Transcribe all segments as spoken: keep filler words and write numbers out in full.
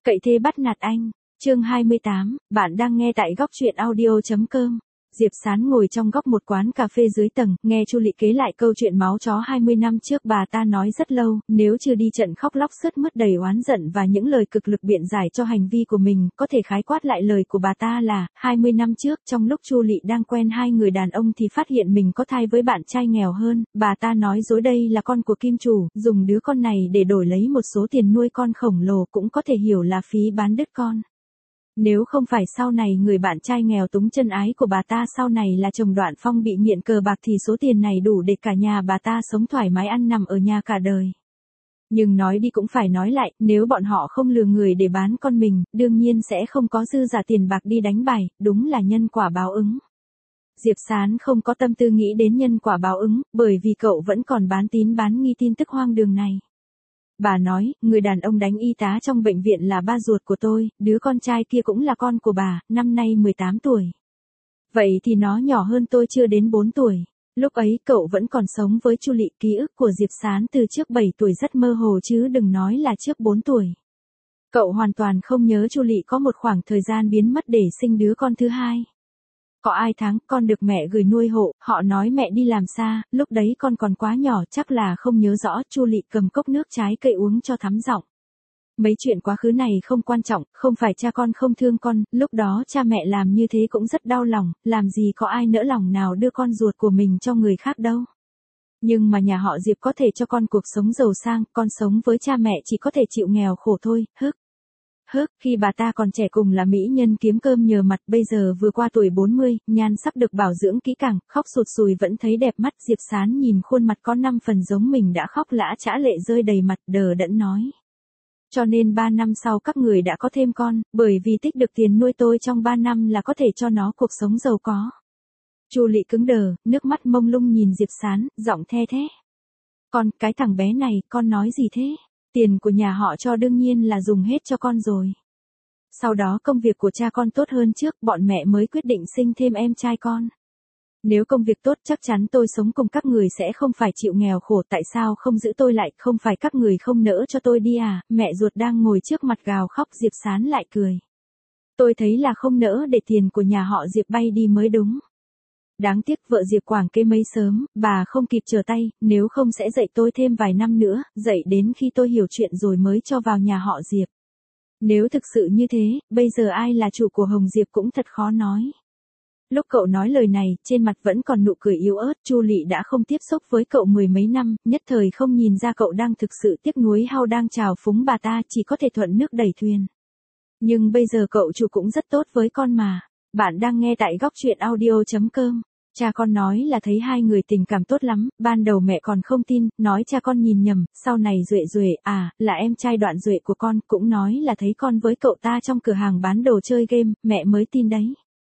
Cậy thế bắt nạt anh. Chương hai mươi tám, bạn đang nghe tại góc truyện audio chấm com. Diệp Sán ngồi trong góc một quán cà phê dưới tầng, nghe Chu Lị kể lại câu chuyện máu chó hai mươi năm trước. Bà ta nói rất lâu, nếu chưa đi trận khóc lóc sướt mướt đầy oán giận và những lời cực lực biện giải cho hành vi của mình, có thể khái quát lại lời của bà ta là, hai mươi năm trước, trong lúc Chu Lị đang quen hai người đàn ông thì phát hiện mình có thai với bạn trai nghèo hơn. Bà ta nói dối đây là con của kim chủ, dùng đứa con này để đổi lấy một số tiền nuôi con khổng lồ, cũng có thể hiểu là phí bán đứt con. Nếu không phải sau này người bạn trai nghèo túng chân ái của bà ta sau này là chồng Đoạn Phong bị nghiện cờ bạc thì số tiền này đủ để cả nhà bà ta sống thoải mái ăn nằm ở nhà cả đời. Nhưng nói đi cũng phải nói lại, nếu bọn họ không lừa người để bán con mình, đương nhiên sẽ không có dư giả tiền bạc đi đánh bài, đúng là nhân quả báo ứng. Diệp Sán không có tâm tư nghĩ đến nhân quả báo ứng, bởi vì cậu vẫn còn bán tín bán nghi tin tức hoang đường này. Bà nói, người đàn ông đánh y tá trong bệnh viện là ba ruột của tôi, đứa con trai kia cũng là con của bà, năm nay mười tám tuổi. Vậy thì nó nhỏ hơn tôi chưa đến bốn tuổi. Lúc ấy cậu vẫn còn sống với Chu Lị, ký ức của Diệp Sán từ trước bảy tuổi rất mơ hồ chứ đừng nói là trước bốn tuổi. Cậu hoàn toàn không nhớ Chu Lị có một khoảng thời gian biến mất để sinh đứa con thứ hai. Có ai tháng, con được mẹ gửi nuôi hộ, họ nói mẹ đi làm xa, lúc đấy con còn quá nhỏ chắc là không nhớ rõ. Chu Lị cầm cốc nước trái cây uống cho thắm giọng. Mấy chuyện quá khứ này không quan trọng, không phải cha con không thương con, lúc đó cha mẹ làm như thế cũng rất đau lòng, làm gì có ai nỡ lòng nào đưa con ruột của mình cho người khác đâu. Nhưng mà nhà họ Diệp có thể cho con cuộc sống giàu sang, con sống với cha mẹ chỉ có thể chịu nghèo khổ thôi, hức. Hức, khi bà ta còn trẻ cùng là mỹ nhân kiếm cơm nhờ mặt, bây giờ vừa qua tuổi bốn mươi, nhan sắc được bảo dưỡng kỹ càng, khóc sụt sùi vẫn thấy đẹp mắt. Diệp Sán nhìn khuôn mặt có năm phần giống mình đã khóc lã chã lệ rơi đầy mặt, đờ đẫn nói. Cho nên ba năm sau các người đã có thêm con, bởi vì tích được tiền nuôi tôi trong ba năm là có thể cho nó cuộc sống giàu có. Chu Lị cứng đờ, nước mắt mông lung nhìn Diệp Sán, giọng the thé. Con, cái thằng bé này, con nói gì thế? Tiền của nhà họ cho đương nhiên là dùng hết cho con rồi. Sau đó công việc của cha con tốt hơn trước, bọn mẹ mới quyết định sinh thêm em trai con. Nếu công việc tốt chắc chắn tôi sống cùng các người sẽ không phải chịu nghèo khổ, tại sao không giữ tôi lại, không phải các người không nỡ cho tôi đi à? Mẹ ruột đang ngồi trước mặt gào khóc. Diệp Sán lại cười. Tôi thấy là không nỡ để tiền của nhà họ Diệp bay đi mới đúng. Đáng tiếc vợ Diệp Quảng kê mấy sớm, bà không kịp trở tay, nếu không sẽ dạy tôi thêm vài năm nữa, dạy đến khi tôi hiểu chuyện rồi mới cho vào nhà họ Diệp. Nếu thực sự như thế, bây giờ ai là chủ của Hồng Diệp cũng thật khó nói. Lúc cậu nói lời này, trên mặt vẫn còn nụ cười yếu ớt. Chu Lị đã không tiếp xúc với cậu mười mấy năm, nhất thời không nhìn ra cậu đang thực sự tiếc nuối hay đang trào phúng bà ta, chỉ có thể thuận nước đẩy thuyền. Nhưng bây giờ cậu chủ cũng rất tốt với con mà. Bạn đang nghe tại góc truyện audio chấm com. Cha con nói là thấy hai người tình cảm tốt lắm, ban đầu mẹ còn không tin, nói cha con nhìn nhầm, sau này Duệ Duệ, à, là em trai Đoạn Duệ của con, cũng nói là thấy con với cậu ta trong cửa hàng bán đồ chơi game, mẹ mới tin đấy.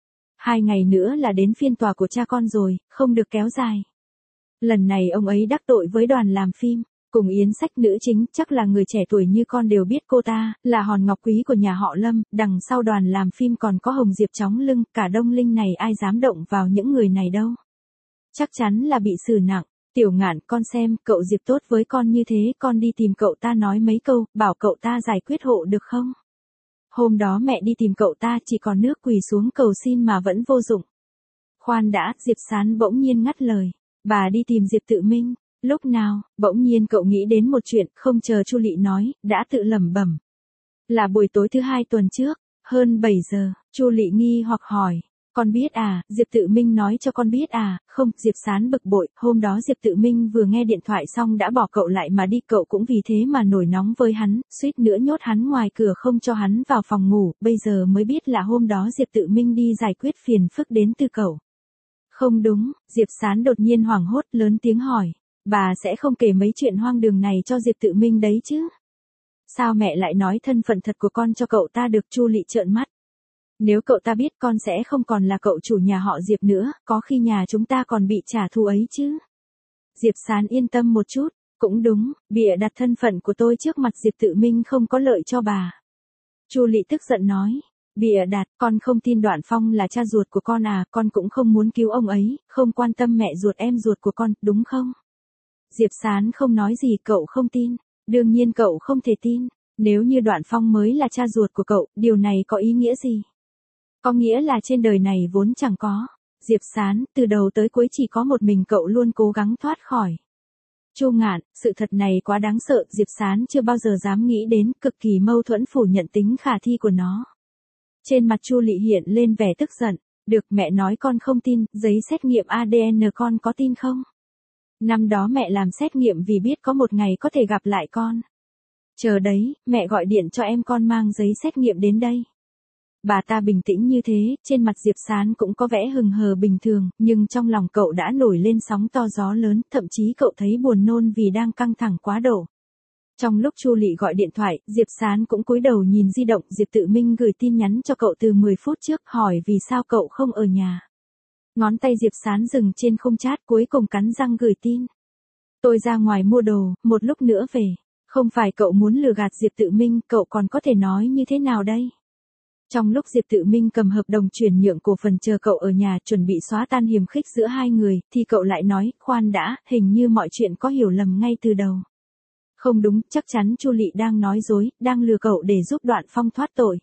Hai ngày nữa là đến phiên tòa của cha con rồi, không được kéo dài. Lần này ông ấy đắc tội với đoàn làm phim. Cùng Yến Sách nữ chính, chắc là người trẻ tuổi như con đều biết cô ta, là hòn ngọc quý của nhà họ Lâm, đằng sau đoàn làm phim còn có Hồng Diệp chóng lưng, cả Đông Linh này ai dám động vào những người này đâu. Chắc chắn là bị xử nặng. Tiểu Ngạn, con xem, cậu Diệp tốt với con như thế, con đi tìm cậu ta nói mấy câu, bảo cậu ta giải quyết hộ được không? Hôm đó mẹ đi tìm cậu ta chỉ còn nước quỳ xuống cầu xin mà vẫn vô dụng. Khoan đã, Diệp Sán bỗng nhiên ngắt lời. Bà đi tìm Diệp Tự Minh. Lúc nào, bỗng nhiên cậu nghĩ đến một chuyện, không chờ Chu Lị nói, đã tự lẩm bẩm. Là buổi tối thứ hai tuần trước, hơn bảy giờ, Chu Lị nghi hoặc hỏi. Con biết à, Diệp Tự Minh nói cho con biết à? Không, Diệp Sán bực bội, hôm đó Diệp Tự Minh vừa nghe điện thoại xong đã bỏ cậu lại mà đi, cậu cũng vì thế mà nổi nóng với hắn, suýt nữa nhốt hắn ngoài cửa không cho hắn vào phòng ngủ, bây giờ mới biết là hôm đó Diệp Tự Minh đi giải quyết phiền phức đến từ cậu. Không đúng, Diệp Sán đột nhiên hoảng hốt lớn tiếng hỏi. Bà sẽ không kể mấy chuyện hoang đường này cho Diệp Tự Minh đấy chứ? Sao mẹ lại nói thân phận thật của con cho cậu ta được? Chu Lị trợn mắt. Nếu cậu ta biết con sẽ không còn là cậu chủ nhà họ Diệp nữa, có khi nhà chúng ta còn bị trả thù ấy chứ. Diệp Sán yên tâm một chút, cũng đúng, bịa đặt thân phận của tôi trước mặt Diệp Tự Minh không có lợi cho bà. Chu Lị tức giận nói. Bịa đặt, con không tin Đoạn Phong là cha ruột của con à, con cũng không muốn cứu ông ấy, không quan tâm mẹ ruột em ruột của con, đúng không? Diệp Sán không nói gì, cậu không tin. Đương nhiên cậu không thể tin. Nếu như Đoạn Phong mới là cha ruột của cậu, điều này có ý nghĩa gì? Có nghĩa là trên đời này vốn chẳng có. Diệp Sán, từ đầu tới cuối chỉ có một mình cậu luôn cố gắng thoát khỏi. Chu Ngạn, sự thật này quá đáng sợ, Diệp Sán chưa bao giờ dám nghĩ đến, cực kỳ mâu thuẫn phủ nhận tính khả thi của nó. Trên mặt Chu Lị hiện lên vẻ tức giận, được mẹ nói con không tin, giấy xét nghiệm a đê en con có tin không? Năm đó mẹ làm xét nghiệm vì biết có một ngày có thể gặp lại con. Chờ đấy, mẹ gọi điện cho em con mang giấy xét nghiệm đến đây. Bà ta bình tĩnh như thế, trên mặt Diệp Sán cũng có vẻ hừng hờ bình thường, nhưng trong lòng cậu đã nổi lên sóng to gió lớn, thậm chí cậu thấy buồn nôn vì đang căng thẳng quá độ. Trong lúc Chu Lị gọi điện thoại, Diệp Sán cũng cúi đầu nhìn di động, Diệp Tự Minh gửi tin nhắn cho cậu từ mười phút trước, hỏi vì sao cậu không ở nhà. Ngón tay Diệp Sán dừng trên khung chat, cuối cùng cắn răng gửi tin. Tôi ra ngoài mua đồ, một lúc nữa về. Không phải cậu muốn lừa gạt Diệp Tự Minh, cậu còn có thể nói như thế nào đây? Trong lúc Diệp Tự Minh cầm hợp đồng chuyển nhượng cổ phần chờ cậu ở nhà chuẩn bị xóa tan hiềm khích giữa hai người, thì cậu lại nói, khoan đã, hình như mọi chuyện có hiểu lầm ngay từ đầu. Không đúng, chắc chắn Chu Lị đang nói dối, đang lừa cậu để giúp Đoạn Phong thoát tội.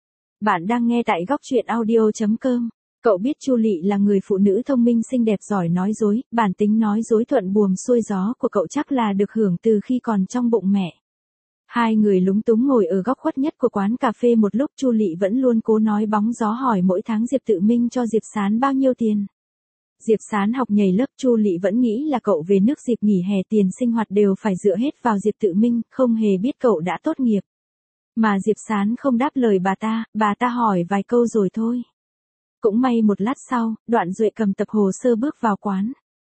Bạn đang nghe tại góc truyện audio chấm com. Cậu biết Chu Lị là người phụ nữ thông minh xinh đẹp giỏi nói dối, bản tính nói dối thuận buồm xuôi gió của cậu chắc là được hưởng từ khi còn trong bụng mẹ. Hai người lúng túng ngồi ở góc khuất nhất của quán cà phê một lúc, Chu Lị vẫn luôn cố nói bóng gió hỏi mỗi tháng Diệp Tự Minh cho Diệp Sán bao nhiêu tiền. Diệp Sán học nhảy lớp, Chu Lị vẫn nghĩ là cậu về nước dịp nghỉ hè tiền sinh hoạt đều phải dựa hết vào Diệp Tự Minh, không hề biết cậu đã tốt nghiệp. Mà Diệp Sán không đáp lời bà ta, bà ta hỏi vài câu rồi thôi. Cũng may một lát sau, Đoạn Duệ cầm tập hồ sơ bước vào quán.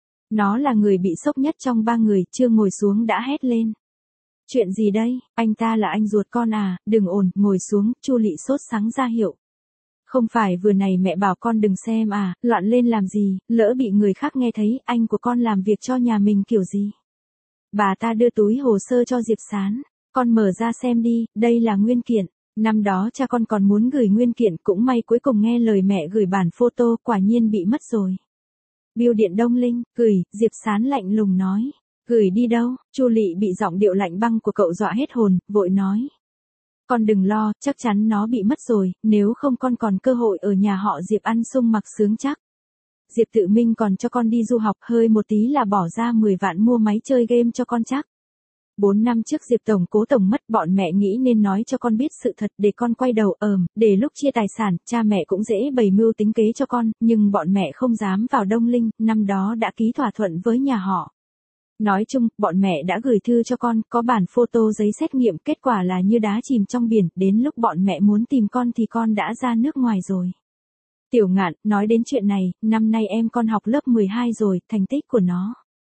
Nó là người bị sốc nhất trong ba người, chưa ngồi xuống đã hét lên. Chuyện gì đây, anh ta là anh ruột con à, đừng ồn, ngồi xuống, Chu Lị sốt sắng ra hiệu. Không phải vừa này mẹ bảo con đừng xem à, loạn lên làm gì, lỡ bị người khác nghe thấy, anh của con làm việc cho nhà mình kiểu gì. Bà ta đưa túi hồ sơ cho Diệp Sán, con mở ra xem đi, đây là nguyên kiện. Năm đó cha con còn muốn gửi nguyên kiện, cũng may cuối cùng nghe lời mẹ gửi bản photo, quả nhiên bị mất rồi. Bưu điện Đông Linh, gửi, Diệp Sán lạnh lùng nói. Gửi đi đâu? Chu Lị bị giọng điệu lạnh băng của cậu dọa hết hồn, vội nói. Con đừng lo, chắc chắn nó bị mất rồi, nếu không con còn cơ hội ở nhà họ Diệp ăn sung mặc sướng chắc. Diệp Tự Minh còn cho con đi du học, hơi một tí là bỏ ra mười vạn mua máy chơi game cho con chắc. Bốn năm trước Diệp Tổng Cố Tổng mất, bọn mẹ nghĩ nên nói cho con biết sự thật để con quay đầu ờm, để lúc chia tài sản, cha mẹ cũng dễ bày mưu tính kế cho con, nhưng bọn mẹ không dám vào Đông Linh, năm đó đã ký thỏa thuận với nhà họ. Nói chung, bọn mẹ đã gửi thư cho con, có bản photo giấy xét nghiệm, kết quả là như đá chìm trong biển, đến lúc bọn mẹ muốn tìm con thì con đã ra nước ngoài rồi. Tiểu Ngạn, nói đến chuyện này, năm nay em con học lớp mười hai rồi, thành tích của nó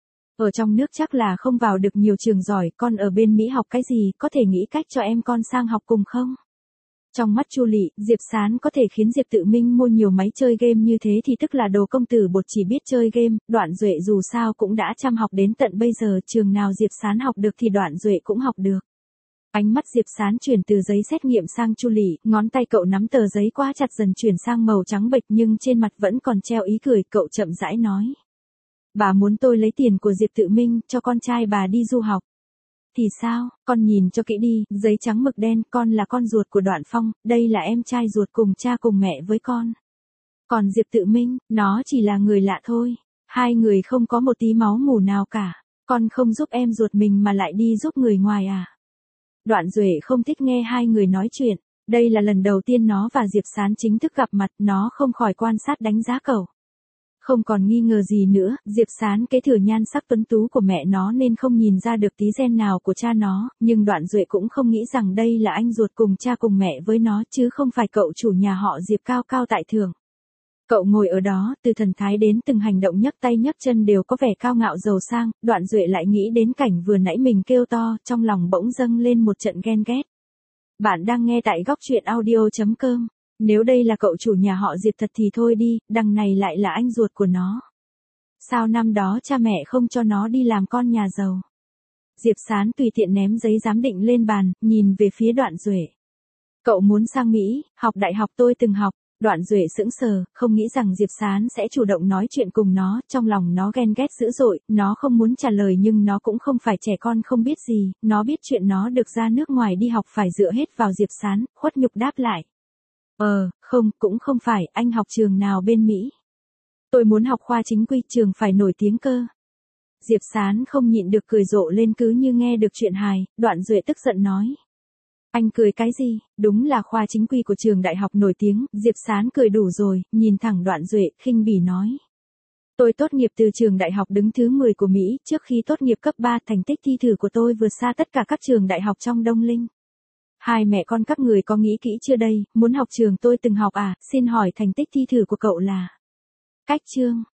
ở trong nước chắc là không vào được nhiều trường giỏi, con ở bên Mỹ học cái gì, có thể nghĩ cách cho em con sang học cùng không? Trong mắt Chu Lị, Diệp Sán có thể khiến Diệp Tự Minh mua nhiều máy chơi game như thế thì tức là đồ công tử bột chỉ biết chơi game, Đoạn Duệ dù sao cũng đã chăm học đến tận bây giờ, trường nào Diệp Sán học được thì Đoạn Duệ cũng học được. Ánh mắt Diệp Sán chuyển từ giấy xét nghiệm sang Chu Lị, ngón tay cậu nắm tờ giấy quá chặt dần chuyển sang màu trắng bệch nhưng trên mặt vẫn còn treo ý cười, cậu chậm rãi nói. Bà muốn tôi lấy tiền của Diệp Tự Minh cho con trai bà đi du học. Thì sao, con nhìn cho kỹ đi, giấy trắng mực đen, con là con ruột của Đoạn Phong, đây là em trai ruột cùng cha cùng mẹ với con. Còn Diệp Tự Minh, nó chỉ là người lạ thôi, hai người không có một tí máu mủ nào cả, con không giúp em ruột mình mà lại đi giúp người ngoài à. Đoạn Duệ không thích nghe hai người nói chuyện, đây là lần đầu tiên nó và Diệp Sán chính thức gặp mặt, nó không khỏi quan sát đánh giá cậu. Không còn nghi ngờ gì nữa, Diệp Sán kế thừa nhan sắc tuấn tú của mẹ nó nên không nhìn ra được tí gen nào của cha nó, nhưng Đoạn Duệ cũng không nghĩ rằng đây là anh ruột cùng cha cùng mẹ với nó chứ không phải cậu chủ nhà họ Diệp cao cao tại thượng. Cậu ngồi ở đó, từ thần thái đến từng hành động nhấc tay nhấc chân đều có vẻ cao ngạo giàu sang, Đoạn Duệ lại nghĩ đến cảnh vừa nãy mình kêu to, trong lòng bỗng dâng lên một trận ghen ghét. Bạn đang nghe tại góc truyện audio chấm com. Nếu đây là cậu chủ nhà họ Diệp thật thì thôi đi, đằng này lại là anh ruột của nó. Sao năm đó cha mẹ không cho nó đi làm con nhà giàu? Diệp Sán tùy tiện ném giấy giám định lên bàn, nhìn về phía Đoạn Duệ. Cậu muốn sang Mỹ, học đại học tôi từng học. Đoạn Duệ sững sờ, không nghĩ rằng Diệp Sán sẽ chủ động nói chuyện cùng nó, trong lòng nó ghen ghét dữ dội, nó không muốn trả lời nhưng nó cũng không phải trẻ con không biết gì, nó biết chuyện nó được ra nước ngoài đi học phải dựa hết vào Diệp Sán, khuất nhục đáp lại. Ờ, không, cũng không phải, anh học trường nào bên Mỹ? Tôi muốn học khoa chính quy, trường phải nổi tiếng cơ. Diệp Sán không nhịn được cười rộ lên cứ như nghe được chuyện hài, Đoạn Duệ tức giận nói. Anh cười cái gì, đúng là khoa chính quy của trường đại học nổi tiếng, Diệp Sán cười đủ rồi, nhìn thẳng Đoạn Duệ, khinh bỉ nói. Tôi tốt nghiệp từ trường đại học đứng thứ mười của Mỹ, trước khi tốt nghiệp cấp ba thành tích thi thử của tôi vượt xa tất cả các trường đại học trong Đông Linh. Hai mẹ con các người có nghĩ kỹ chưa đây, muốn học trường tôi từng học à, xin hỏi thành tích thi thử của cậu là? Cách chương.